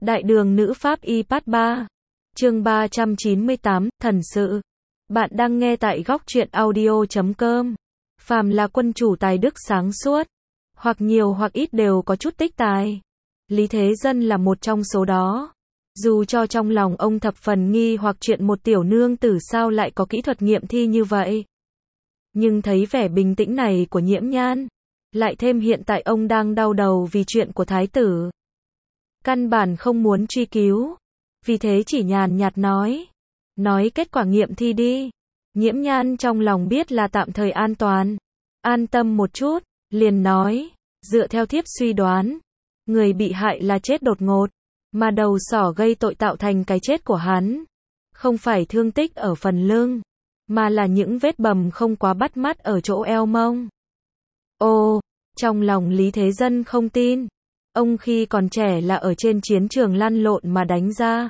Đại đường nữ pháp y part 3. Chương 398, thần sự. Bạn đang nghe tại góc truyện audio.com. Phàm là quân chủ tài đức sáng suốt, hoặc nhiều hoặc ít đều có chút tích tài. Lý Thế Dân là một trong số đó. Dù cho trong lòng ông thập phần nghi hoặc chuyện một tiểu nương tử sao lại có kỹ thuật nghiệm thi như vậy. Nhưng thấy vẻ bình tĩnh này của Nhiễm Nhan, lại thêm hiện tại ông đang đau đầu vì chuyện của thái tử. Căn bản không muốn truy cứu, vì thế chỉ nhàn nhạt nói kết quả nghiệm thi đi. Nhiễm Nhan trong lòng biết là tạm thời an toàn, an tâm một chút, liền nói, dựa theo thiếp suy đoán, người bị hại là chết đột ngột, mà đầu sỏ gây tội tạo thành cái chết của hắn, không phải thương tích ở phần lưng, mà là những vết bầm không quá bắt mắt ở chỗ eo mông. Ô, trong lòng Lý Thế Dân không tin. Ông khi còn trẻ là ở trên chiến trường lăn lộn mà đánh ra.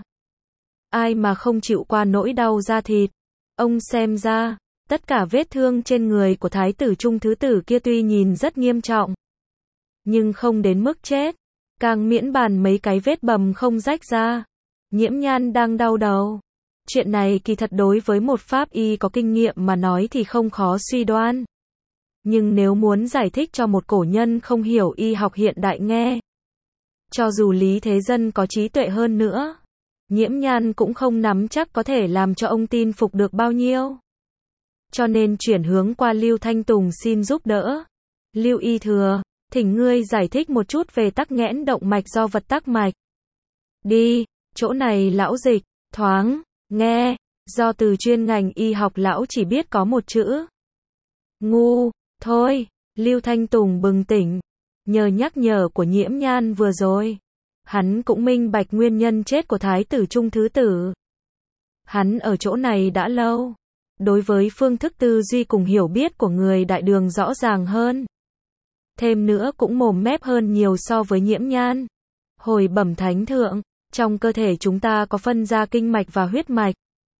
Ai mà không chịu qua nỗi đau da thịt. Ông xem ra, tất cả vết thương trên người của thái tử Trung thứ tử kia tuy nhìn rất nghiêm trọng, nhưng không đến mức chết. Càng miễn bàn mấy cái vết bầm không rách ra. Nhiễm Nhan đang đau đầu. Chuyện này kỳ thật đối với một pháp y có kinh nghiệm mà nói thì không khó suy đoán. Nhưng nếu muốn giải thích cho một cổ nhân không hiểu y học hiện đại nghe, cho dù Lý Thế Dân có trí tuệ hơn nữa, Nhiễm Nhan cũng không nắm chắc có thể làm cho ông tin phục được bao nhiêu. Cho nên chuyển hướng qua Lưu Thanh Tùng xin giúp đỡ. Lưu y thừa, thỉnh ngươi giải thích một chút về tắc nghẽn động mạch do vật tắc mạch. Đi, chỗ này lão dịch, thoáng, nghe, do từ chuyên ngành y học lão chỉ biết có một chữ. Ngu, thôi, Lưu Thanh Tùng bừng tỉnh. Nhờ nhắc nhở của Nhiễm Nhan vừa rồi, hắn cũng minh bạch nguyên nhân chết của thái tử Trung thứ tử. Hắn ở chỗ này đã lâu, đối với phương thức tư duy cùng hiểu biết của người đại đường rõ ràng hơn. Thêm nữa cũng mồm mép hơn nhiều so với Nhiễm Nhan. Hồi bẩm thánh thượng, trong cơ thể chúng ta có phân ra kinh mạch và huyết mạch.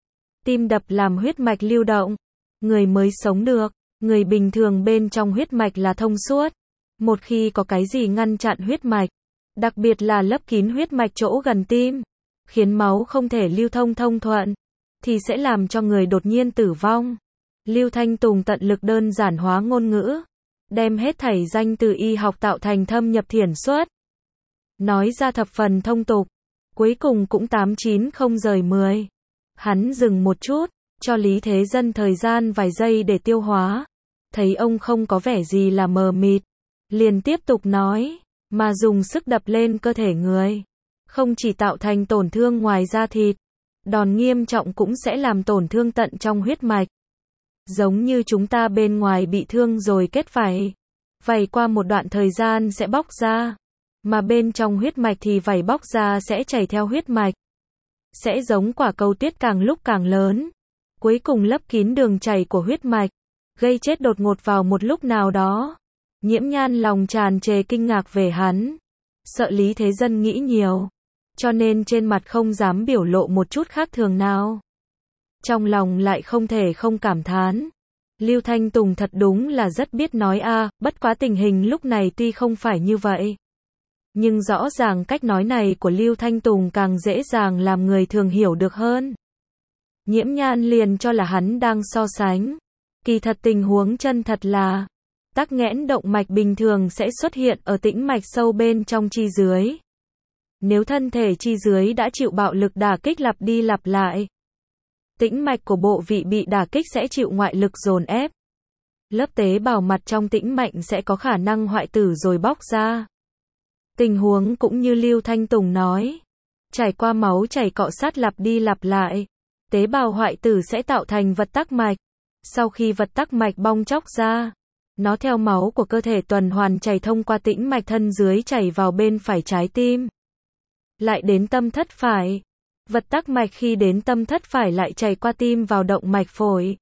Tim đập làm huyết mạch lưu động, người mới sống được. Người bình thường bên trong huyết mạch là thông suốt. Một khi có cái gì ngăn chặn huyết mạch, đặc biệt là lấp kín huyết mạch chỗ gần tim, khiến máu không thể lưu thông thông thuận, thì sẽ làm cho người đột nhiên tử vong. Lưu Thanh Tùng tận lực đơn giản hóa ngôn ngữ, đem hết thảy danh từ y học tạo thành thâm nhập thiển xuất. Nói ra thập phần thông tục, cuối cùng cũng 8-9 không rời 10. Hắn dừng một chút, cho Lý Thế Dân thời gian vài giây để tiêu hóa. Thấy ông không có vẻ gì là mờ mịt, liền tiếp tục nói, mà dùng sức đập lên cơ thể người, không chỉ tạo thành tổn thương ngoài da thịt, đòn nghiêm trọng cũng sẽ làm tổn thương tận trong huyết mạch. Giống như chúng ta bên ngoài bị thương rồi kết vảy, vảy qua một đoạn thời gian sẽ bóc ra, mà bên trong huyết mạch thì vảy bóc ra sẽ chảy theo huyết mạch. Sẽ giống quả cầu tuyết càng lúc càng lớn, cuối cùng lấp kín đường chảy của huyết mạch, gây chết đột ngột vào một lúc nào đó. Nhiễm Nhan lòng tràn trề kinh ngạc về hắn, sợ Lý Thế Dân nghĩ nhiều, cho nên trên mặt không dám biểu lộ một chút khác thường nào. Trong lòng lại không thể không cảm thán, Lưu Thanh Tùng thật đúng là rất biết nói a. Bất quá tình hình lúc này tuy không phải như vậy, nhưng rõ ràng cách nói này của Lưu Thanh Tùng càng dễ dàng làm người thường hiểu được hơn. Nhiễm Nhan liền cho là hắn đang so sánh. Kỳ thật tình huống chân thật là, tắc nghẽn động mạch bình thường sẽ xuất hiện ở tĩnh mạch sâu bên trong chi dưới. Nếu thân thể chi dưới đã chịu bạo lực đả kích lặp đi lặp lại, tĩnh mạch của bộ vị bị đả kích sẽ chịu ngoại lực dồn ép. Lớp tế bào mặt trong tĩnh mạch sẽ có khả năng hoại tử rồi bóc ra. Tình huống cũng như Lưu Thanh Tùng nói, trải qua máu chảy cọ sát lặp đi lặp lại, tế bào hoại tử sẽ tạo thành vật tắc mạch. Sau khi vật tắc mạch bong chóc ra, nó theo máu của cơ thể tuần hoàn chảy thông qua tĩnh mạch thân dưới chảy vào bên phải trái tim, lại đến tâm thất phải. Vật tắc mạch khi đến tâm thất phải lại chảy qua tim vào động mạch phổi.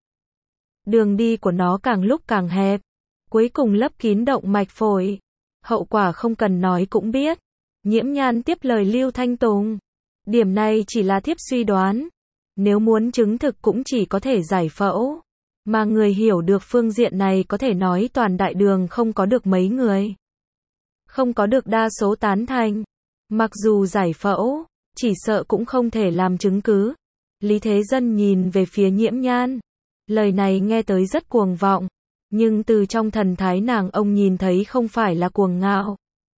Đường đi của nó càng lúc càng hẹp, cuối cùng lấp kín động mạch phổi. Hậu quả không cần nói cũng biết. Nhiễm Nhan tiếp lời Lưu Thanh Tùng. Điểm này chỉ là thiếp suy đoán. Nếu muốn chứng thực cũng chỉ có thể giải phẫu. Mà người hiểu được phương diện này có thể nói toàn đại đường không có được mấy người. Không có được đa số tán thành. Mặc dù giải phẫu, chỉ sợ cũng không thể làm chứng cứ. Lý Thế Dân nhìn về phía Nhiễm Nhan. Lời này nghe tới rất cuồng vọng, nhưng từ trong thần thái nàng ông nhìn thấy không phải là cuồng ngạo,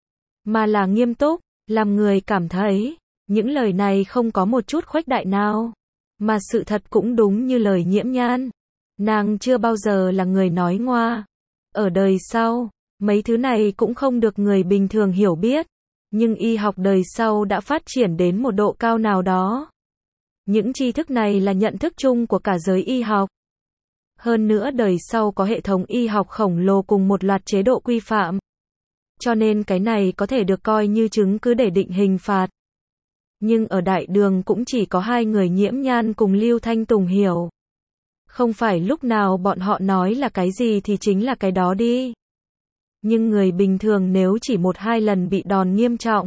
mà là nghiêm túc, làm người cảm thấy, những lời này không có một chút khuếch đại nào, mà sự thật cũng đúng như lời Nhiễm Nhan. Nàng chưa bao giờ là người nói ngoa. Ở đời sau, mấy thứ này cũng không được người bình thường hiểu biết, nhưng y học đời sau đã phát triển đến một độ cao nào đó. Những tri thức này là nhận thức chung của cả giới y học. Hơn nữa đời sau có hệ thống y học khổng lồ cùng một loạt chế độ quy phạm. Cho nên cái này có thể được coi như chứng cứ để định hình phạt. Nhưng ở đại đường cũng chỉ có hai người Nhiễm Nhan cùng Lưu Thanh Tùng hiểu. Không phải lúc nào bọn họ nói là cái gì thì chính là cái đó đi. Nhưng người bình thường nếu chỉ một hai lần bị đòn nghiêm trọng,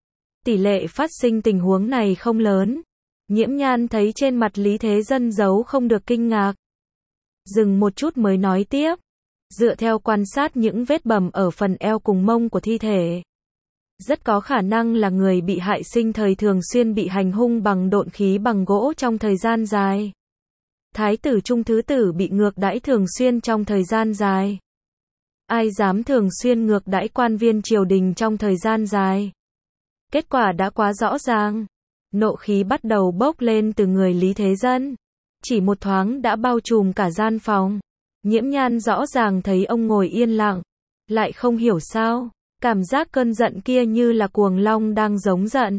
tỷ lệ phát sinh tình huống này không lớn. Nhiễm Nhan thấy trên mặt Lý Thế Dân giấu không được kinh ngạc. Dừng một chút mới nói tiếp. Dựa theo quan sát những vết bầm ở phần eo cùng mông của thi thể, rất có khả năng là người bị hại sinh thời thường xuyên bị hành hung bằng độn khí bằng gỗ trong thời gian dài. Thái tử Trung Thứ Tử bị ngược đãi thường xuyên trong thời gian dài. Ai dám thường xuyên ngược đãi quan viên triều đình trong thời gian dài? Kết quả đã quá rõ ràng. Nộ khí bắt đầu bốc lên từ người Lý Thế Dân. Chỉ một thoáng đã bao trùm cả gian phòng. Nhiễm Nhan rõ ràng thấy ông ngồi yên lặng. Lại không hiểu sao. Cảm giác cơn giận kia như là cuồng long đang giống giận.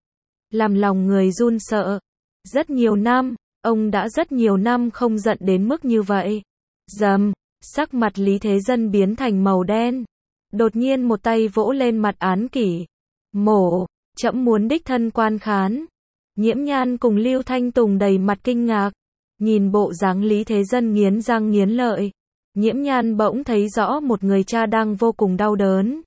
Làm lòng người run sợ. Rất nhiều năm, ông đã rất nhiều năm không giận đến mức như vậy. Rầm, sắc mặt Lý Thế Dân biến thành màu đen. Đột nhiên một tay vỗ lên mặt Án Kỷ. Mổ, trẫm muốn đích thân quan khán. Nhiễm Nhan cùng Lưu Thanh Tùng đầy mặt kinh ngạc. Nhìn bộ dáng Lý Thế Dân nghiến răng nghiến lợi. Nhiễm Nhan bỗng thấy rõ một người cha đang vô cùng đau đớn.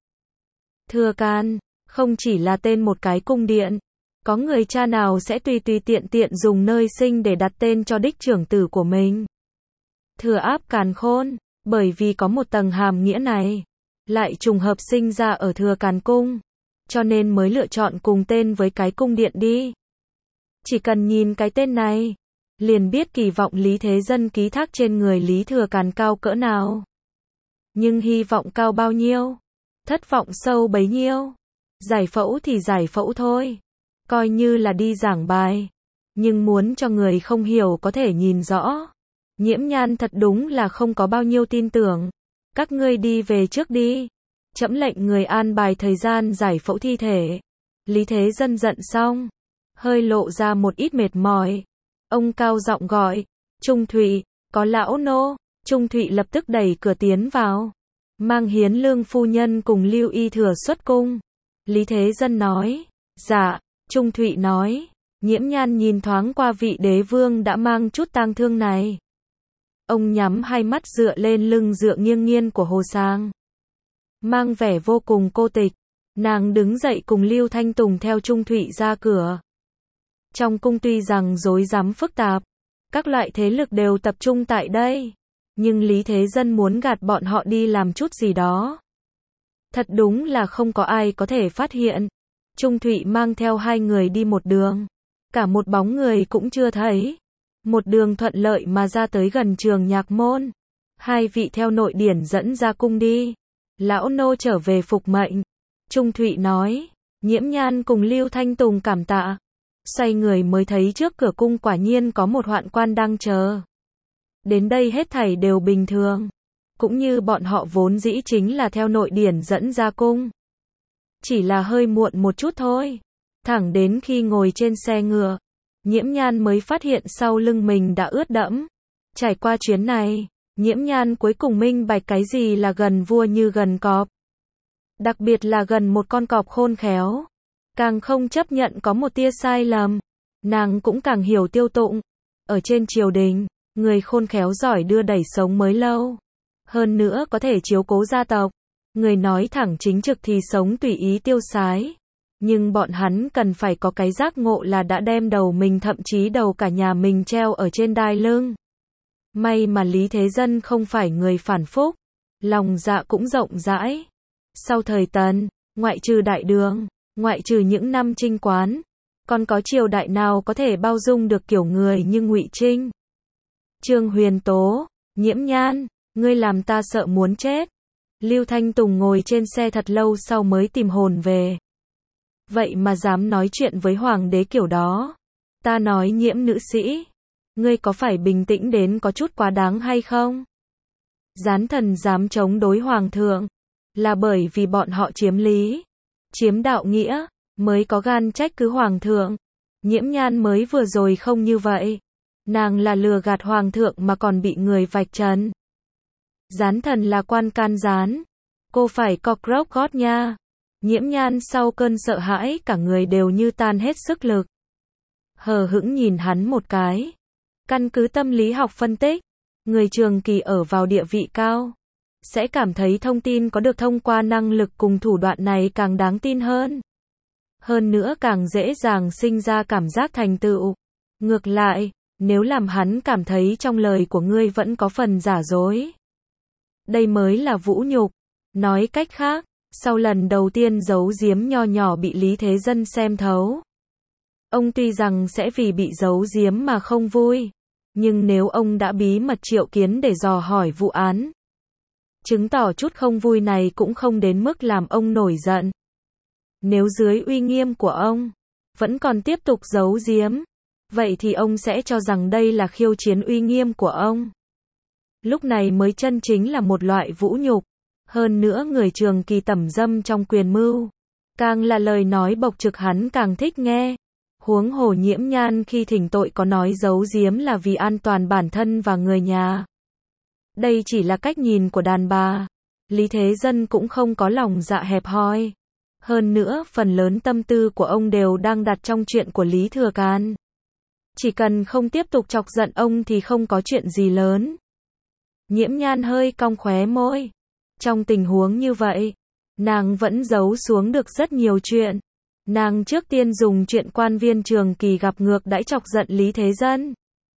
Thừa Can, không chỉ là tên một cái cung điện. Có người cha nào sẽ tùy tiện tiện dùng nơi sinh để đặt tên cho đích trưởng tử của mình. Thừa Áp Càn Khôn, bởi vì có một tầng hàm nghĩa này, lại trùng hợp sinh ra ở Thừa Càn Cung, cho nên mới lựa chọn cùng tên với cái cung điện đi. Chỉ cần nhìn cái tên này, liền biết kỳ vọng Lý Thế Dân ký thác trên người Lý Thừa Càn cao cỡ nào. Nhưng hy vọng cao bao nhiêu, thất vọng sâu bấy nhiêu. Giải phẫu thì giải phẫu thôi, coi như là đi giảng bài, nhưng muốn cho người không hiểu có thể nhìn rõ. Nhiễm Nhan thật đúng là không có bao nhiêu tin tưởng. Các ngươi đi về trước đi. Trẫm lệnh người an bài thời gian giải phẫu thi thể. Lý Thế Dân giận xong, hơi lộ ra một ít mệt mỏi. Ông cao giọng gọi, Trung Thụy, có lão nô. Trung Thụy lập tức đẩy cửa tiến vào, mang Hiến Lương phu nhân cùng Lưu Y Thừa xuất cung. Lý Thế Dân nói, dạ. Trung Thụy nói, Nhiễm Nhan nhìn thoáng qua vị đế vương đã mang chút tang thương này. Ông nhắm hai mắt dựa lên lưng dựa nghiêng nghiêng của Hồ Sang, mang vẻ vô cùng cô tịch. Nàng đứng dậy cùng Lưu Thanh Tùng theo Trung Thụy ra cửa. Trong cung tuy rằng rối rắm phức tạp, các loại thế lực đều tập trung tại đây, nhưng Lý Thế Dân muốn gạt bọn họ đi làm chút gì đó. Thật đúng là không có ai có thể phát hiện. Trung Thụy mang theo hai người đi một đường, cả một bóng người cũng chưa thấy. Một đường thuận lợi mà ra tới gần Trường Nhạc Môn. Hai vị theo nội điển dẫn ra cung đi. Lão nô trở về phục mệnh. Trung Thụy nói. Nhiễm Nhan cùng Lưu Thanh Tùng cảm tạ. Xoay người mới thấy trước cửa cung quả nhiên có một hoạn quan đang chờ. Đến đây hết thảy đều bình thường. Cũng như bọn họ vốn dĩ chính là theo nội điển dẫn ra cung. Chỉ là hơi muộn một chút thôi. Thẳng đến khi ngồi trên xe ngựa, Nhiễm Nhan mới phát hiện sau lưng mình đã ướt đẫm. Trải qua chuyến này, Nhiễm Nhan cuối cùng minh bạch cái gì là gần vua như gần cọp. Đặc biệt là gần một con cọp khôn khéo. Càng không chấp nhận có một tia sai lầm. Nàng cũng càng hiểu Tiêu Tụng. Ở trên triều đình, người khôn khéo giỏi đưa đẩy sống mới lâu. Hơn nữa có thể chiếu cố gia tộc. Người nói thẳng chính trực thì sống tùy ý tiêu sái. Nhưng bọn hắn cần phải có cái giác ngộ là đã đem đầu mình thậm chí đầu cả nhà mình treo ở trên đai lưng. May mà Lý Thế Dân không phải người phản phúc. Lòng dạ cũng rộng rãi. Sau thời Tần, ngoại trừ đại đường, Ngoại trừ những năm Trinh quán, còn có triều đại nào có thể bao dung được kiểu người như Ngụy Trinh? Trương Huyền Tố, Nhiễm Nhan, ngươi làm ta sợ muốn chết. Lưu Thanh Tùng ngồi trên xe thật lâu sau mới tìm hồn về. Vậy mà dám nói chuyện với hoàng đế kiểu đó. Ta nói Nhiễm nữ sĩ, ngươi có phải bình tĩnh đến có chút quá đáng hay không? Gián thần dám chống đối hoàng thượng, là bởi vì bọn họ chiếm lý, chiếm đạo nghĩa, mới có gan trách cứ hoàng thượng. Nhiễm Nhan mới vừa rồi không như vậy. Nàng là lừa gạt hoàng thượng mà còn bị người vạch trần. Gián thần là quan can gián. Cô phải cockroach gót nha. Nhiễm Nhan sau cơn sợ hãi cả người đều như tan hết sức lực. Hờ hững nhìn hắn một cái. Căn cứ tâm lý học phân tích, người trường kỳ ở vào địa vị cao, sẽ cảm thấy thông tin có được thông qua năng lực cùng thủ đoạn này càng đáng tin hơn. Hơn nữa càng dễ dàng sinh ra cảm giác thành tựu. Ngược lại, nếu làm hắn cảm thấy trong lời của ngươi vẫn có phần giả dối, đây mới là vũ nhục. Nói cách khác, sau lần đầu tiên giấu giếm nho nhỏ bị Lý Thế Dân xem thấu, ông tuy rằng sẽ vì bị giấu giếm mà không vui, nhưng nếu ông đã bí mật triệu kiến để dò hỏi vụ án, chứng tỏ chút không vui này cũng không đến mức làm ông nổi giận. Nếu dưới uy nghiêm của ông, vẫn còn tiếp tục giấu giếm, vậy thì ông sẽ cho rằng đây là khiêu chiến uy nghiêm của ông. Lúc này mới chân chính là một loại vũ nhục. Hơn nữa người trường kỳ tẩm dâm trong quyền mưu, càng là lời nói bộc trực hắn càng thích nghe. Huống hồ Nhiễm Nhan khi thỉnh tội có nói giấu giếm là vì an toàn bản thân và người nhà. Đây chỉ là cách nhìn của đàn bà. Lý Thế Dân cũng không có lòng dạ hẹp hòi. Hơn nữa, phần lớn tâm tư của ông đều đang đặt trong chuyện của Lý Thừa Can. Chỉ cần không tiếp tục chọc giận ông thì không có chuyện gì lớn. Nhiễm Nhan hơi cong khóe môi. Trong tình huống như vậy, nàng vẫn giấu xuống được rất nhiều chuyện. Nàng trước tiên dùng chuyện quan viên trường kỳ gặp ngược đãi chọc giận Lý Thế Dân.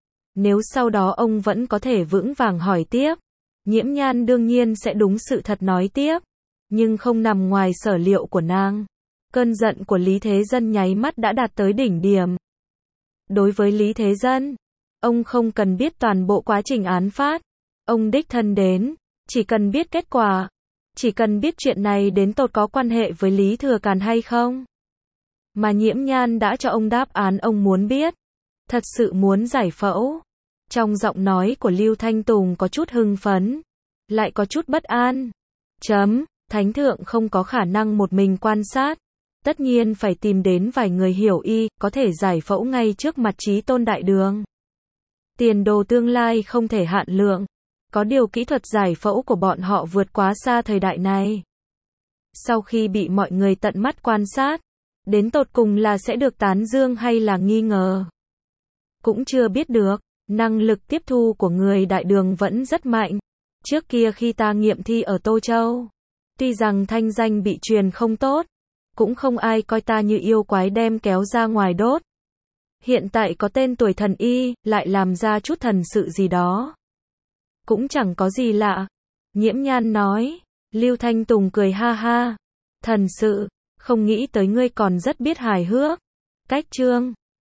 Nếu sau đó ông vẫn có thể vững vàng hỏi tiếp, Nhiễm Nhan đương nhiên sẽ đúng sự thật nói tiếp. Nhưng không nằm ngoài sở liệu của nàng. Cơn giận của Lý Thế Dân nháy mắt đã đạt tới đỉnh điểm. Đối với Lý Thế Dân, ông không cần biết toàn bộ quá trình án phát. Ông đích thân đến, chỉ cần biết kết quả. Chỉ cần biết chuyện này đến tột có quan hệ với Lý Thừa Càn hay không. Mà Nhiễm Nhan đã cho ông đáp án ông muốn biết. Thật sự muốn giải phẫu. Trong giọng nói của Lưu Thanh Tùng có chút hưng phấn, lại có chút bất an. Thánh thượng không có khả năng một mình quan sát. Tất nhiên phải tìm đến vài người hiểu y, có thể giải phẫu ngay trước mặt Chí Tôn Đại Đường. Tiền đồ tương lai không thể hạn lượng. Có điều kỹ thuật giải phẫu của bọn họ vượt quá xa thời đại này. Sau khi bị mọi người tận mắt quan sát, đến tột cùng là sẽ được tán dương hay là nghi ngờ, cũng chưa biết được. Năng lực tiếp thu của người Đại Đường vẫn rất mạnh. Trước kia khi ta nghiệm thi ở Tô Châu, tuy rằng thanh danh bị truyền không tốt, cũng không ai coi ta như yêu quái đem kéo ra ngoài đốt. Hiện tại có tên tuổi thần y, lại làm ra chút thần sự gì đó, cũng chẳng có gì lạ. Nhiễm Nhan nói. Lưu Thanh Tùng cười ha ha. Thần sự, không nghĩ tới ngươi còn rất biết hài hước. Cách chương